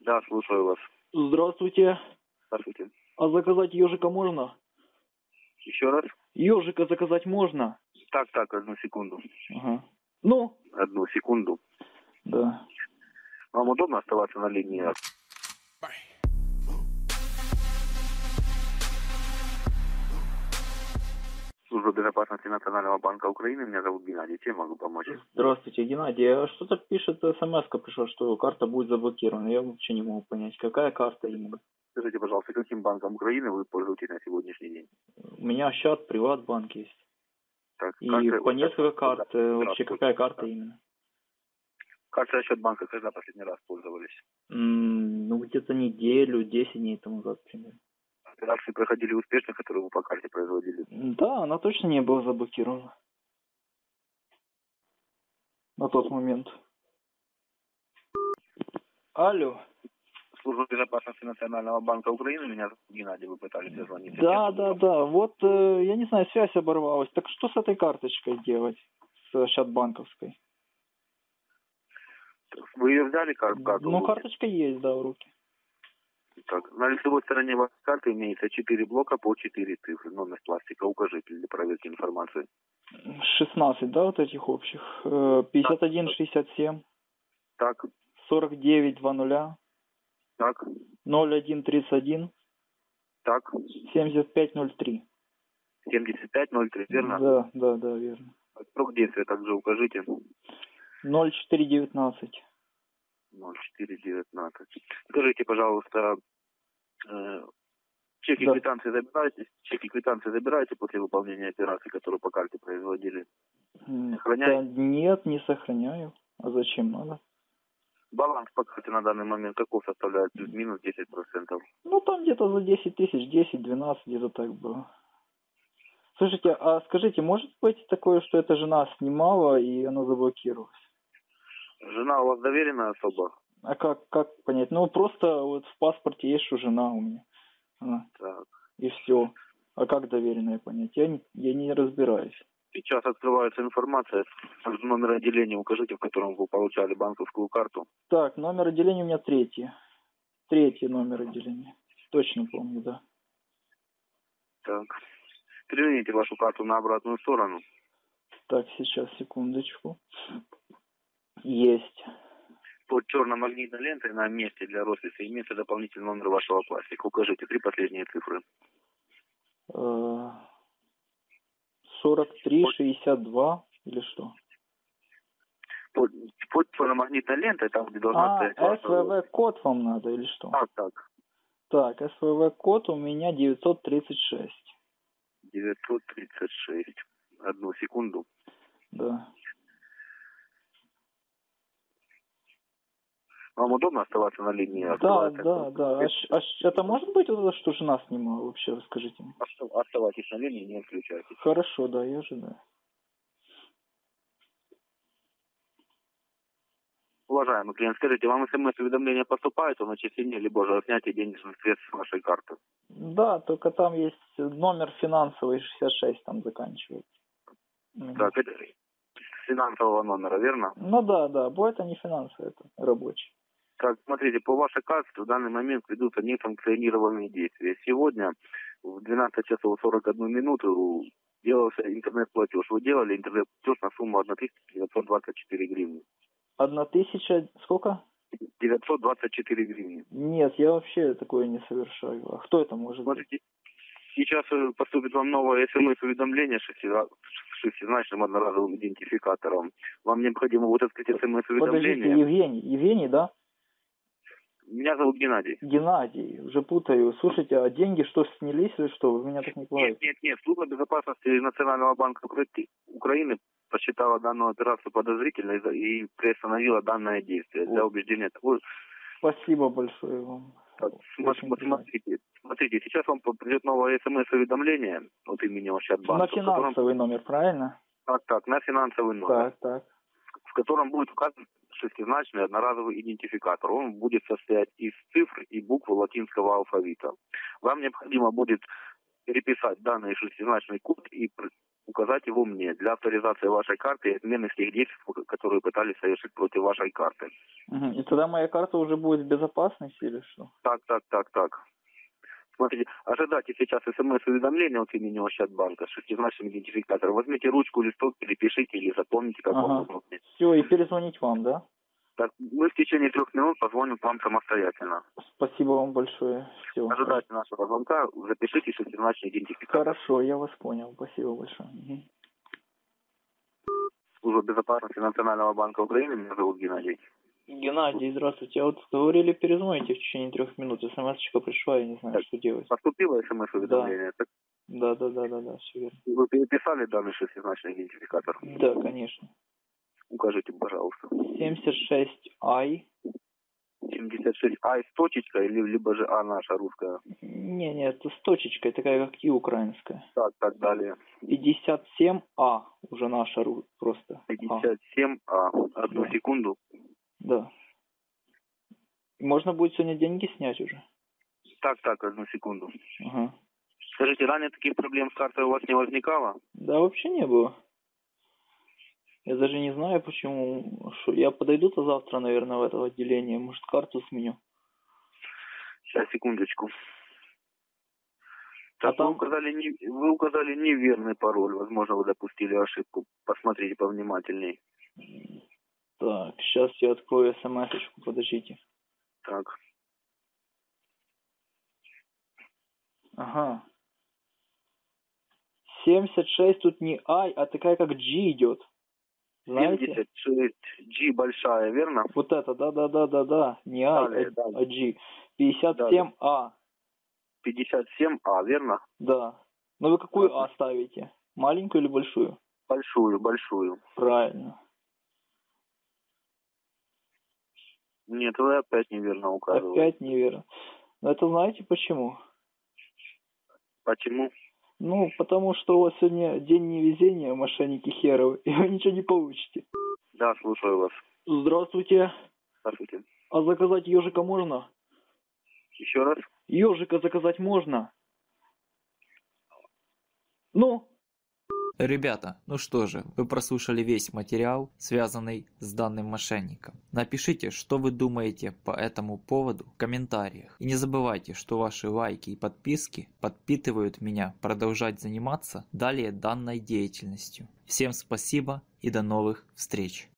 Да, слушаю вас. Здравствуйте. Здравствуйте. А заказать ежика можно? Еще раз? Ежика заказать можно? Так, одну секунду. Ага. Ну? Одну секунду. Да. Вам удобно оставаться на линии? Служба безопасности Национального банка Украины. Меня зовут Геннадий. Чем могу помочь? Здравствуйте, Геннадий. А что-то пишет, смс-ка пришла, что карта будет заблокирована. Я вообще не могу понять, какая карта именно. Скажите, пожалуйста, каким банком Украины вы пользуетесь на сегодняшний день? У меня счет Приватбанк есть. Так, И карты, по несколько карт. Вообще, какая карта именно? Карта счет банка когда последний раз пользовались? Ну, где-то неделю, 10 дней тому назад, примерно. Операции проходили успешно, которые вы по карте производили? Да, она точно не была заблокирована. На тот момент. Алло. Служба безопасности Национального банка Украины. Меня зовут Геннадий. Вы пытались дозвониться. Да. Вот, я не знаю, связь оборвалась. Так что с этой карточкой делать? С счет-банковской? Вы ее взяли, карту? Ну, карточка есть, да, в руки. Так, на лицевой стороне вашей карты имеется 4 блока по 4 цифры. Номер пластика. Укажите для проверки информации. 16, да, вот этих общих? 51, 67. Так. 49, 20. Так. 01, 31. Так. 75, 03. 7503, верно? Да, верно. Срок действия также укажите. 04, 19. 0419. Скажите, пожалуйста, чеки, Да. квитанции забираете? Чеки, квитанции забираете после выполнения операций, которые по карте производили? Сохраняете? Да, нет, не сохраняю. А зачем надо? Баланс по карте на данный момент каков составляет? Плюс-минус 10%. Ну, там где-то за 10 тысяч, 10-12, где-то так было. Слушайте, а скажите, может быть такое, что эта жена снимала и она заблокировалась? Жена у вас доверенная особа? А как понять? Ну, просто вот в паспорте есть, что жена у меня. Так. И все. А как доверенное понять? Я не разбираюсь. Сейчас открывается информация с номера отделения. Укажите, в котором вы получали банковскую карту. Так, номер отделения у меня 3. 3 номер отделения. Точно помню, да. Так. Переверните вашу карту на обратную сторону. Так, сейчас, секундочку. Есть. Под черно-магнитной лентой на месте для росписи имеется дополнительный номер вашего пластика. Укажите 3 последние цифры. 43, 62 или что? Под черно-магнитной лентой, там где должна стоять ваша... СВВ-код вам надо или что? Так. Так, СВВ-код у меня 936. 936. Одну секунду. Да. Вам удобно оставаться на линии? Да. А это может быть вот это, что жена снимала вообще, расскажите мне? Оставайтесь на линии, не отключайтесь. Хорошо, да, я ожидаю. Уважаемый клиент, скажите, вам смс-уведомление поступает о начислении либо же о снятии денежных средств с вашей карты? Да, только там есть номер финансовый 66, там заканчивается. Так, это с финансового номера, верно? Ну да, это не финансовый, это рабочий. Так, смотрите, по вашей карте в данный момент ведутся несанкционированные действия. Сегодня в 12 часов 41 минуту делался интернет-платеж. Вы делали интернет-платеж на сумму 1924 гривны. 1000, сколько? 924 гривны. Нет, я вообще такое не совершаю. А кто это может быть? Смотрите, сейчас поступит вам новое СМС-уведомление с шестизначным одноразовым идентификатором. Вам необходимо вот открыть СМС-уведомление. Подождите, Евгений, да? Меня зовут Геннадий. Геннадий, уже путаю. Слушайте, а деньги что, снялись или что? Вы меня так не понимаете? Нет. Служба безопасности Национального банка Украины посчитала данную операцию подозрительной и приостановила данное действие для убеждения того. Спасибо большое вам. Смотрите, сейчас вам придет новое СМС-уведомление от имени Ощадбанка. На финансовый номер, правильно? Так, на финансовый номер. Так. В котором будет указан шестизначный одноразовый идентификатор. Он будет состоять из цифр и букв латинского алфавита. Вам необходимо будет переписать данный шестизначный код и указать его мне для авторизации вашей карты и отмены всех действий, которые пытались совершить против вашей карты. И тогда моя карта уже будет в безопасности или что? Так. Смотрите, ожидайте сейчас смс-уведомления от имени Ощадбанка с шестизначным идентификатором. Возьмите ручку, листок, перепишите или запомните, как вам удобнее. Все, и перезвонить вам, да? Так, мы в течение 3 минут позвоним вам самостоятельно. Спасибо вам большое. Все. Ожидайте нашего звонка, запишите шестизначный идентификатор. Хорошо, я вас понял. Спасибо большое. Служба безопасности Национального банка Украины, меня зовут Геннадий. Геннадий, здравствуйте. А вот говорили, перезвоните в течение 3 минут. СМС-очка пришла, я не знаю, так, что делать. Поступило смс-уведомление? Да, все верно. Вы переписали данный шестизначный идентификатор? Да, конечно. Укажите, пожалуйста. 76I. 76I с точечкой, либо же А наша русская? Не, это с точечкой, такая как И украинская. Так, далее. 57А, уже наша просто. 57А. Одну секунду. Да. Можно будет сегодня деньги снять уже? Так, одну секунду. Ага. Скажите, ранее таких проблем с картой у вас не возникало? Да, вообще не было. Я даже не знаю, почему. Я подойду-то завтра, наверное, в это отделение. Может, карту сменю. Сейчас, секундочку. А Так, там... вы указали неверный пароль. Возможно, вы допустили ошибку. Посмотрите повнимательней. Так, сейчас я открою смс-очку, подождите. Так. Ага. 76 тут не I, а такая как G идет. Знаете? 76 G большая, верно? Вот это, да. Не I, а G. 57А. 57А, верно? Да. Но вы какую А ставите? Маленькую или большую? Большую. Правильно. Нет, вы опять неверно указываете. Опять неверно. Но это знаете почему? Почему? Ну, потому что у вас сегодня день невезения, мошенники херовы, и вы ничего не получите. Да, слушаю вас. Здравствуйте. Здравствуйте. А заказать ежика можно? Еще раз? Ежика заказать можно? Ну? Ребята, ну что же, вы прослушали весь материал, связанный с данным мошенником. Напишите, что вы думаете по этому поводу в комментариях. И не забывайте, что ваши лайки и подписки подпитывают меня продолжать заниматься далее данной деятельностью. Всем спасибо и до новых встреч!